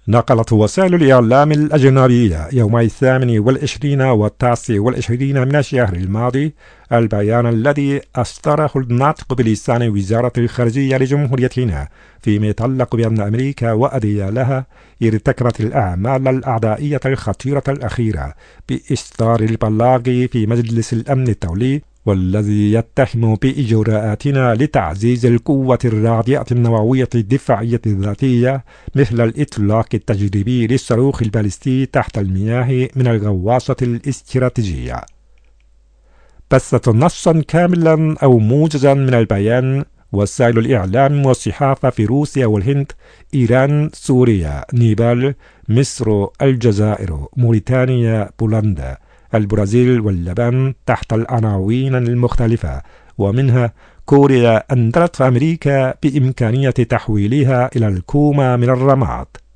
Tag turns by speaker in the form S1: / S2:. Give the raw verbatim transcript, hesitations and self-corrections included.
S1: نقلت وسائل الإعلام الأجنبية يوم الثامن والعشرين والتاسع والعشرين من الشهر الماضي البيان الذي أصدره الناطق بلسان وزارة الخارجية لجمهوريتنا فيما يتعلق بأن أمريكا وأديالها ارتكبت الأعمال الأعدائية الخطيرة الأخيرة بإصدار البلاغ في مجلس الأمن الدولي، والذي يتهم بإجراءاتنا لتعزيز القوة الرادعة النووية الدفاعية الذاتية مثل الإطلاق التجريبي للصاروخ البالستي تحت المياه من الغواصة الاستراتيجية. بثت نصا كاملا أو موجزا من البيان وسائل الإعلام والصحافة في روسيا والهند، إيران، سوريا، نيبال، مصر، الجزائر، موريتانيا، بولندا، البرازيل واليابان تحت العناوين المختلفة، ومنها كوريا أنذرت أمريكا بإمكانية تحويلها إلى الكومة من الرماد.